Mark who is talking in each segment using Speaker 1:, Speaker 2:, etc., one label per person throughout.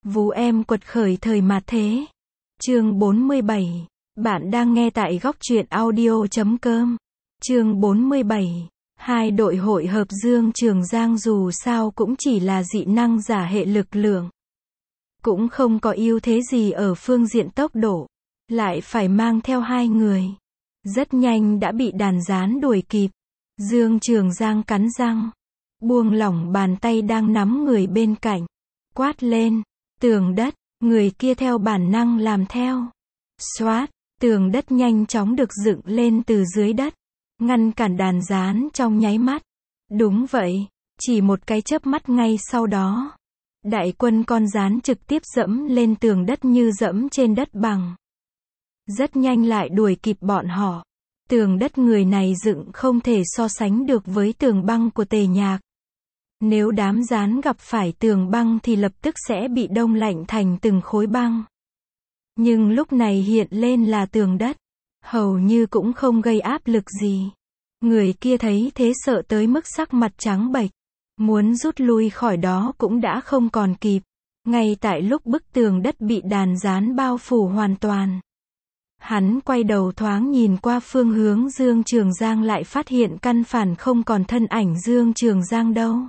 Speaker 1: Vú em quật khởi thời mạt thế. Chương 47. Bạn đang nghe tại góc truyện audio.com. Chương 47. Hai đội hội hợp Dương Trường Giang dù sao cũng chỉ là dị năng giả hệ lực lượng. Cũng không có ưu thế gì ở phương diện tốc độ. Lại phải mang theo hai người. Rất nhanh đã bị đàn gián đuổi kịp. Dương Trường Giang cắn răng. Buông lỏng bàn tay đang nắm người bên cạnh. Quát lên. Tường đất. Người kia theo bản năng làm theo. Xoát. Tường đất nhanh chóng được dựng lên từ dưới đất. Ngăn cản đàn gián trong nháy mắt. Đúng vậy. Chỉ một cái chớp mắt ngay sau đó. Đại quân con gián trực tiếp dẫm lên tường đất như dẫm trên đất bằng. Rất nhanh lại đuổi kịp bọn họ. Tường đất người này dựng không thể so sánh được với tường băng của Tề Nhạc. Nếu đám gián gặp phải tường băng thì lập tức sẽ bị đông lạnh thành từng khối băng. Nhưng lúc này hiện lên là tường đất. Hầu như cũng không gây áp lực gì. Người kia thấy thế sợ tới mức sắc mặt trắng bệch. Muốn rút lui khỏi đó cũng đã không còn kịp. Ngay tại lúc bức tường đất bị đàn gián bao phủ hoàn toàn. Hắn quay đầu thoáng nhìn qua phương hướng Dương Trường Giang lại phát hiện căn bản không còn thân ảnh Dương Trường Giang đâu.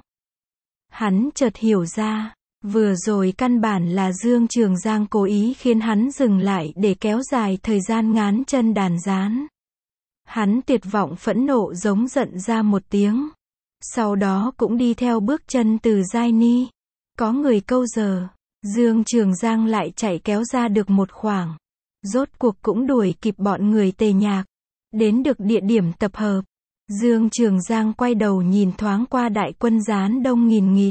Speaker 1: Hắn chợt hiểu ra, vừa rồi căn bản là Dương Trường Giang cố ý khiến hắn dừng lại để kéo dài thời gian ngán chân đàn gián. Hắn tuyệt vọng phẫn nộ giống giận ra một tiếng. Sau đó cũng đi theo bước chân từ Giai Ni. Có người câu giờ, Dương Trường Giang lại chạy kéo ra được một khoảng. Rốt cuộc cũng đuổi kịp bọn người Tề Nhạc. Đến được địa điểm tập hợp. Dương Trường Giang quay đầu nhìn thoáng qua đại quân gián đông nghìn nghịt.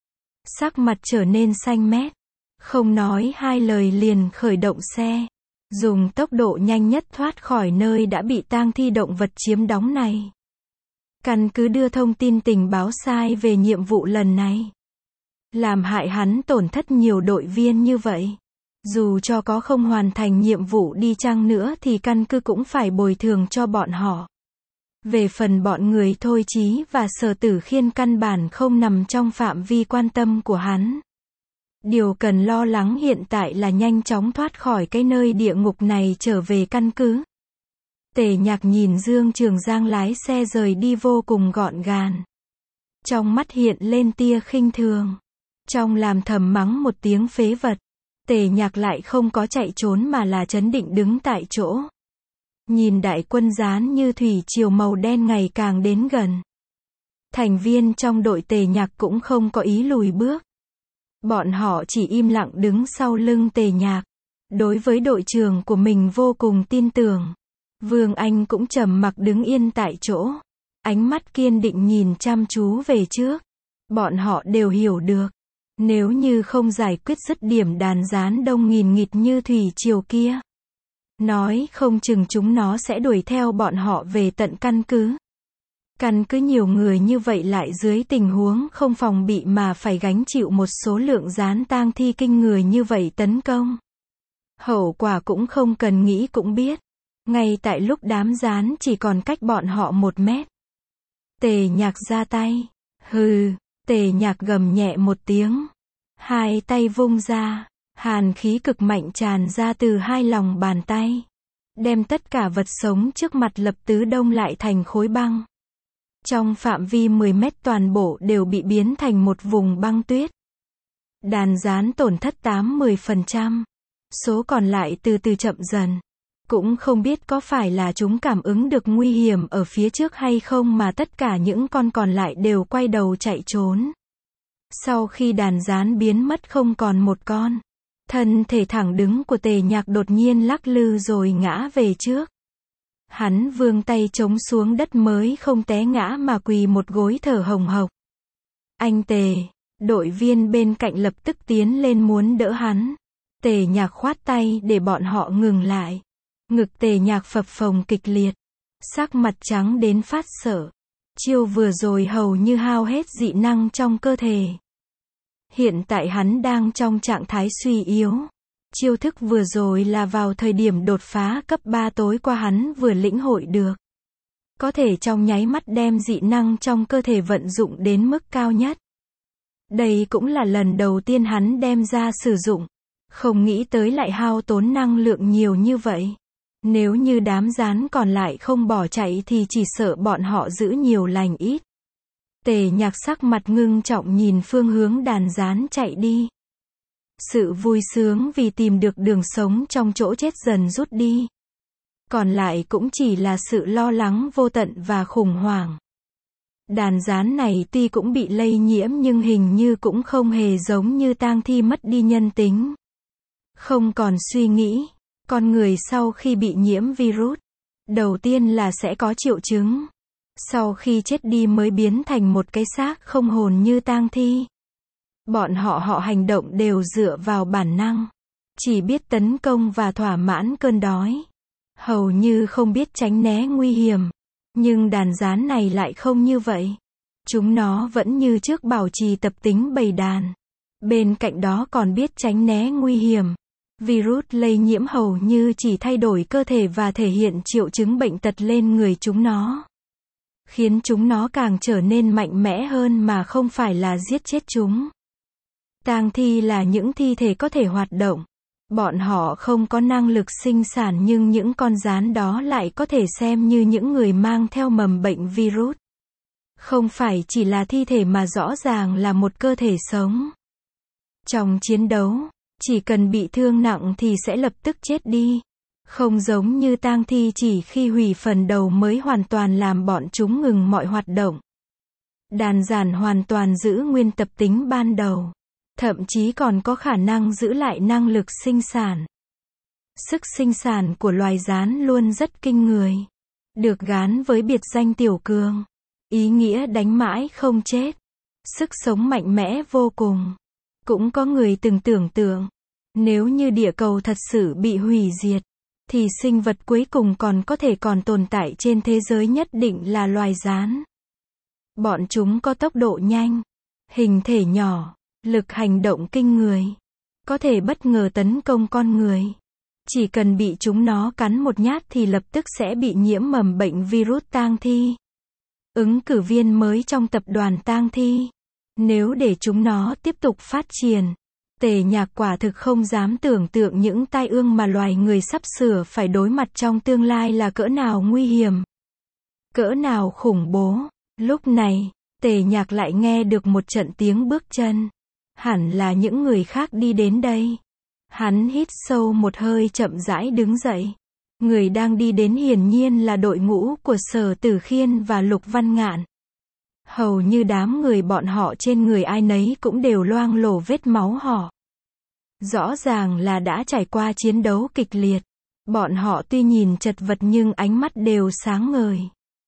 Speaker 1: Sắc mặt trở nên xanh mét. Không nói hai lời liền khởi động xe. Dùng tốc độ nhanh nhất thoát khỏi nơi đã bị tang thi động vật chiếm đóng này. Căn cứ đưa thông tin tình báo sai về nhiệm vụ lần này. Làm hại hắn tổn thất nhiều đội viên như vậy. Dù cho có không hoàn thành nhiệm vụ đi chăng nữa thì căn cứ cũng phải bồi thường cho bọn họ. Về phần bọn người Thôi Chí và Sở Tử Khiên căn bản không nằm trong phạm vi quan tâm của hắn. Điều cần lo lắng hiện tại là nhanh chóng thoát khỏi cái nơi địa ngục này trở về căn cứ. Tề Nhạc nhìn Dương Trường Giang lái xe rời đi vô cùng gọn gàng. Trong mắt hiện lên tia khinh thường. Trong làm thầm mắng một tiếng phế vật. Tề Nhạc lại không có chạy trốn mà là trấn định đứng tại chỗ. Nhìn đại quân gián như thủy triều màu đen ngày càng đến gần. Thành viên trong đội Tề Nhạc cũng không có ý lùi bước. Bọn họ chỉ im lặng đứng sau lưng Tề Nhạc. Đối với đội trưởng của mình vô cùng tin tưởng. Vương Anh cũng trầm mặc đứng yên tại chỗ. Ánh mắt kiên định nhìn chăm chú về trước. Bọn họ đều hiểu được. Nếu như không giải quyết dứt điểm đàn gián đông nghìn nghịt như thủy triều kia. Nói không chừng chúng nó sẽ đuổi theo bọn họ về tận căn cứ. Căn cứ nhiều người như vậy lại dưới tình huống không phòng bị mà phải gánh chịu một số lượng gián tang thi kinh người như vậy tấn công. Hậu quả cũng không cần nghĩ cũng biết. Ngay tại lúc đám gián chỉ còn cách bọn họ 1 mét. Tề Nhạc ra tay. Hừ, Tề Nhạc gầm nhẹ một tiếng. Hai tay vung ra. Hàn khí cực mạnh tràn ra từ hai lòng bàn tay. Đem tất cả vật sống trước mặt lập tức đông lại thành khối băng. Trong phạm vi 10 mét toàn bộ đều bị biến thành một vùng băng tuyết. Đàn gián tổn thất 80%. Số còn lại từ từ chậm dần. Cũng không biết có phải là chúng cảm ứng được nguy hiểm ở phía trước hay không mà tất cả những con còn lại đều quay đầu chạy trốn. Sau khi đàn gián biến mất không còn một con. Thân thể thẳng đứng của Tề Nhạc đột nhiên lắc lư rồi ngã về trước. Hắn vươn tay chống xuống đất mới không té ngã mà quỳ một gối thở hồng hộc. Anh Tề, đội viên bên cạnh lập tức tiến lên muốn đỡ hắn. Tề Nhạc khoát tay để bọn họ ngừng lại. Ngực Tề Nhạc phập phồng kịch liệt. Sắc mặt trắng đến phát sợ. Chiêu vừa rồi hầu như hao hết dị năng trong cơ thể. Hiện tại hắn đang trong trạng thái suy yếu. Chiêu thức vừa rồi là vào thời điểm đột phá cấp 3 tối qua hắn vừa lĩnh hội được. Có thể trong nháy mắt đem dị năng trong cơ thể vận dụng đến mức cao nhất. Đây cũng là lần đầu tiên hắn đem ra sử dụng. Không nghĩ tới lại hao tốn năng lượng nhiều như vậy. Nếu như đám gián còn lại không bỏ chạy thì chỉ sợ bọn họ giữ nhiều lành ít. Tề Nhạc sắc mặt ngưng trọng nhìn phương hướng đàn gián chạy đi. Sự vui sướng vì tìm được đường sống trong chỗ chết dần rút đi. Còn lại cũng chỉ là sự lo lắng vô tận và khủng hoảng. Đàn gián này tuy cũng bị lây nhiễm nhưng hình như cũng không hề giống như tang thi mất đi nhân tính. Không còn suy nghĩ. Con người sau khi bị nhiễm virus, đầu tiên là sẽ có triệu chứng. Sau khi chết đi mới biến thành một cái xác không hồn như tang thi. Bọn họ hành động đều dựa vào bản năng. Chỉ biết tấn công và thỏa mãn cơn đói. Hầu như không biết tránh né nguy hiểm. Nhưng đàn gián này lại không như vậy. Chúng nó vẫn như trước bảo trì tập tính bầy đàn. Bên cạnh đó còn biết tránh né nguy hiểm. Virus lây nhiễm hầu như chỉ thay đổi cơ thể và thể hiện triệu chứng bệnh tật lên người chúng nó. Khiến chúng nó càng trở nên mạnh mẽ hơn mà không phải là giết chết chúng. Tang thi là những thi thể có thể hoạt động. Bọn họ không có năng lực sinh sản nhưng những con gián đó lại có thể xem như những người mang theo mầm bệnh virus. Không phải chỉ là thi thể mà rõ ràng là một cơ thể sống. Trong chiến đấu, chỉ cần bị thương nặng thì sẽ lập tức chết đi. Không giống như tang thi chỉ khi hủy phần đầu mới hoàn toàn làm bọn chúng ngừng mọi hoạt động. Đàn giản hoàn toàn giữ nguyên tập tính ban đầu. Thậm chí còn có khả năng giữ lại năng lực sinh sản. Sức sinh sản của loài gián luôn rất kinh người. Được gán với biệt danh tiểu cường. Ý nghĩa đánh mãi không chết. Sức sống mạnh mẽ vô cùng. Cũng có người từng tưởng tượng, nếu như địa cầu thật sự bị hủy diệt, thì sinh vật cuối cùng còn có thể còn tồn tại trên thế giới nhất định là loài gián. Bọn chúng có tốc độ nhanh, hình thể nhỏ, lực hành động kinh người, có thể bất ngờ tấn công con người. Chỉ cần bị chúng nó cắn một nhát thì lập tức sẽ bị nhiễm mầm bệnh virus tang thi. Ứng cử viên mới trong tập đoàn tang thi. Nếu để chúng nó tiếp tục phát triển, Tề Nhạc quả thực không dám tưởng tượng những tai ương mà loài người sắp sửa phải đối mặt trong tương lai là cỡ nào nguy hiểm, cỡ nào khủng bố. Lúc này, Tề Nhạc lại nghe được một trận tiếng bước chân. Hẳn là những người khác đi đến đây. Hắn hít sâu một hơi chậm rãi đứng dậy. Người đang đi đến hiển nhiên là đội ngũ của Sở Tử Khiên và Lục Văn Ngạn. Hầu như đám người bọn họ trên người ai nấy cũng đều loang lổ vết máu họ. Rõ ràng là đã trải qua chiến đấu kịch liệt. Bọn họ tuy nhìn chật vật nhưng ánh mắt đều sáng ngời.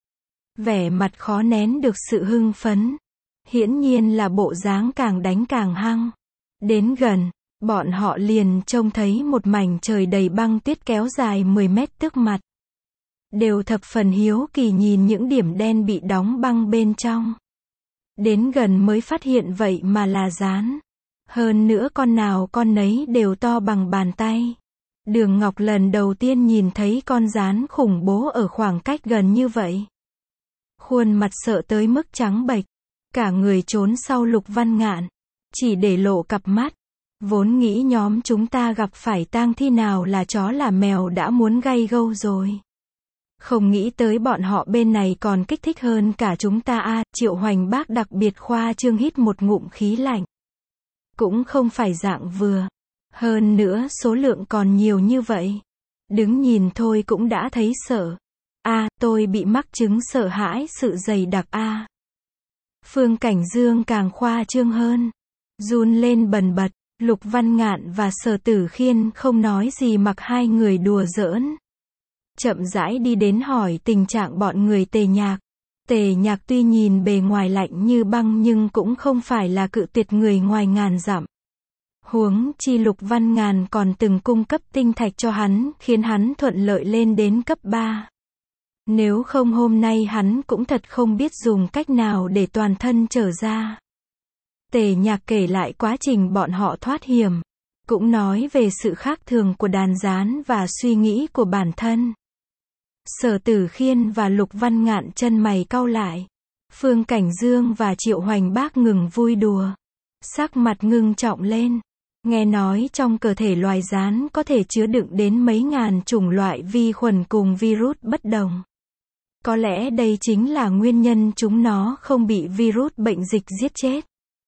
Speaker 1: Vẻ mặt khó nén được sự hưng phấn. Hiển nhiên là bộ dáng càng đánh càng hăng. Đến gần, bọn họ liền trông thấy một mảnh trời đầy băng tuyết kéo dài 10 mét trước mặt. Đều thập phần hiếu kỳ nhìn những điểm đen bị đóng băng bên trong. Đến gần mới phát hiện vậy mà là gián. Hơn nữa con nào con nấy đều to bằng bàn tay. Đường Ngọc lần đầu tiên nhìn thấy con gián khủng bố ở khoảng cách gần như vậy. Khuôn mặt sợ tới mức trắng bệch. Cả người trốn sau Lục Văn Ngạn. Chỉ để lộ cặp mắt. Vốn nghĩ nhóm chúng ta gặp phải tang thi nào là chó là mèo đã muốn gay gâu rồi. Không nghĩ tới bọn họ bên này còn kích thích hơn cả chúng ta a. Triệu Hoành Bác đặc biệt khoa trương hít một ngụm khí lạnh. Cũng không phải dạng vừa. Hơn nữa số lượng còn nhiều như vậy. Đứng nhìn thôi cũng đã thấy sợ. Tôi bị mắc chứng sợ hãi sự dày đặc a. Phương Cảnh Dương càng khoa trương hơn. Run lên bần bật. Lục Văn Ngạn và Sở Tử Khiên không nói gì mặc hai người đùa giỡn. Chậm rãi đi đến hỏi tình trạng bọn người Tề Nhạc. Tề Nhạc tuy nhìn bề ngoài lạnh như băng nhưng cũng không phải là cự tuyệt người ngoài ngàn dặm. Huống chi Lục Văn Ngạn còn từng cung cấp tinh thạch cho hắn, khiến hắn thuận lợi lên đến cấp 3. Nếu không hôm nay hắn cũng thật không biết dùng cách nào để toàn thân trở ra. Tề Nhạc kể lại quá trình bọn họ thoát hiểm. Cũng nói về sự khác thường của đàn gián và suy nghĩ của bản thân. Sở Tử Khiên và Lục Văn Ngạn chân mày cau lại. Phương Cảnh Dương và Triệu Hoành Bác ngừng vui đùa. sắc mặt ngưng trọng lên. Nghe nói trong cơ thể loài gián có thể chứa đựng đến mấy ngàn chủng loại vi khuẩn cùng virus bất đồng. Có lẽ đây chính là nguyên nhân chúng nó không bị virus bệnh dịch giết chết.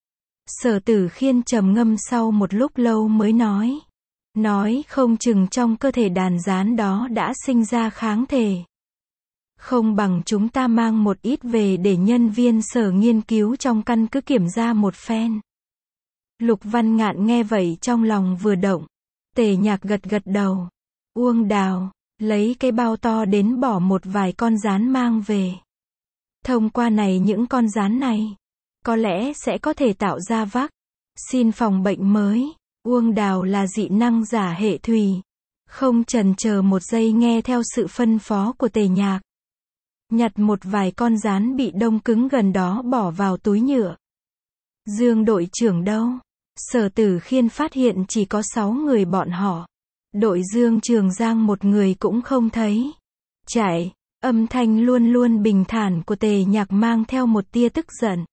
Speaker 1: Sở Tử Khiên trầm ngâm sau một lúc lâu mới nói. Nói không chừng trong cơ thể đàn gián đó đã sinh ra kháng thể. Không bằng chúng ta mang một ít về để nhân viên sở nghiên cứu trong căn cứ kiểm tra một phen. Lục Văn Ngạn nghe vậy trong lòng vừa động. Tề Nhạc gật gật đầu. Uông Đào, lấy cái bao to đến bỏ một vài con gián mang về. Thông qua này những con gián này, có lẽ sẽ có thể tạo ra vaccine phòng bệnh mới. Uông Đào là dị năng giả hệ thủy. Không chần chờ một giây nghe theo sự phân phó của Tề Nhạc. Nhặt một vài con gián bị đông cứng gần đó bỏ vào túi nhựa. Dương đội trưởng đâu? Sở Tử Khiên phát hiện chỉ có 6 người bọn họ. Đội Dương Trường Giang một người cũng không thấy. Chạy, âm thanh luôn luôn bình thản của Tề Nhạc mang theo một tia tức giận.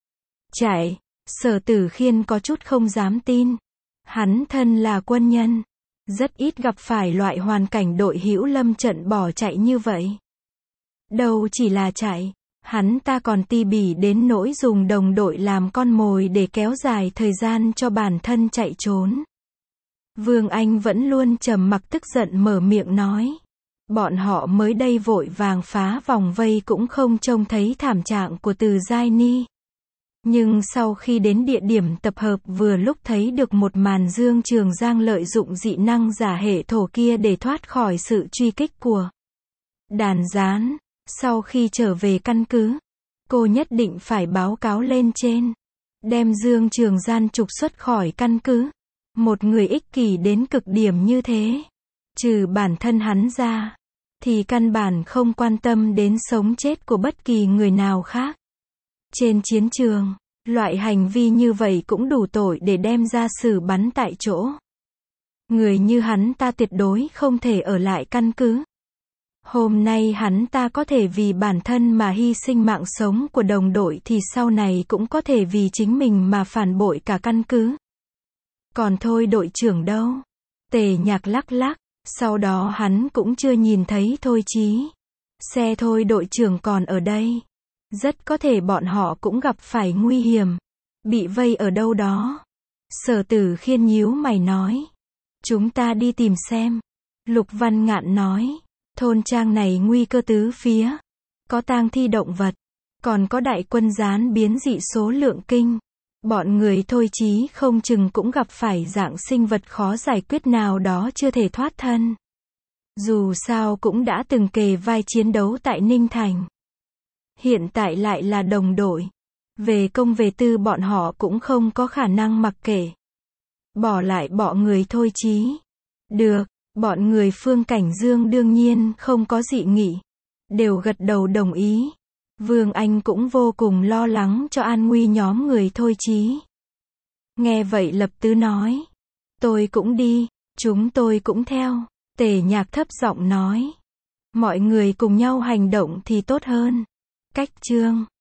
Speaker 1: Chạy, Sở Tử Khiên có chút không dám tin. Hắn thân là quân nhân, rất ít gặp phải loại hoàn cảnh đội hữu lâm trận bỏ chạy như vậy. Đâu chỉ là chạy, hắn ta còn ti bỉ đến nỗi dùng đồng đội làm con mồi để kéo dài thời gian cho bản thân chạy trốn. Vương Anh vẫn luôn trầm mặc tức giận mở miệng nói. Bọn họ mới đây vội vàng phá vòng vây cũng không trông thấy thảm trạng của Từ Giai Ni. Nhưng sau khi đến địa điểm tập hợp vừa lúc thấy được một màn Dương Trường Giang lợi dụng dị năng giả hệ thổ kia để thoát khỏi sự truy kích của đàn gián. Sau khi trở về căn cứ, cô nhất định phải báo cáo lên trên. Đem Dương Trường Giang trục xuất khỏi căn cứ. Một người ích kỷ đến cực điểm như thế. Trừ bản thân hắn ra, thì căn bản không quan tâm đến sống chết của bất kỳ người nào khác. Trên chiến trường, loại hành vi như vậy cũng đủ tội để đem ra xử bắn tại chỗ. Người như hắn ta tuyệt đối không thể ở lại căn cứ. Hôm nay hắn ta có thể vì bản thân mà hy sinh mạng sống của đồng đội thì sau này cũng có thể vì chính mình mà phản bội cả căn cứ. Còn Thôi đội trưởng đâu? Tề Nhạc lắc lắc, sau đó hắn cũng chưa nhìn thấy Thôi Chí. Xe Thôi đội trưởng còn ở đây. Rất có thể bọn họ cũng gặp phải nguy hiểm. Bị vây ở đâu đó. Sở Tử Khiên nhíu mày nói. Chúng ta đi tìm xem. Lục Văn Ngạn nói. Thôn trang này nguy cơ tứ phía. Có tang thi động vật. Còn có đại quân gián biến dị số lượng kinh. Bọn người Thôi Chí không chừng cũng gặp phải dạng sinh vật khó giải quyết nào đó chưa thể thoát thân. Dù sao cũng đã từng kề vai chiến đấu tại Ninh Thành. Hiện tại lại là đồng đội. Về công về tư bọn họ cũng không có khả năng mặc kệ. Bỏ lại bọn người Thôi Chí. Được, bọn người Phương Cảnh Dương đương nhiên không có dị nghị. Đều gật đầu đồng ý. Vương Anh cũng vô cùng lo lắng cho an nguy nhóm người Thôi Chí. Nghe vậy lập tức nói. Tôi cũng đi, chúng tôi cũng theo. Tề Nhạc thấp giọng nói. Mọi người cùng nhau hành động thì tốt hơn. Cách chương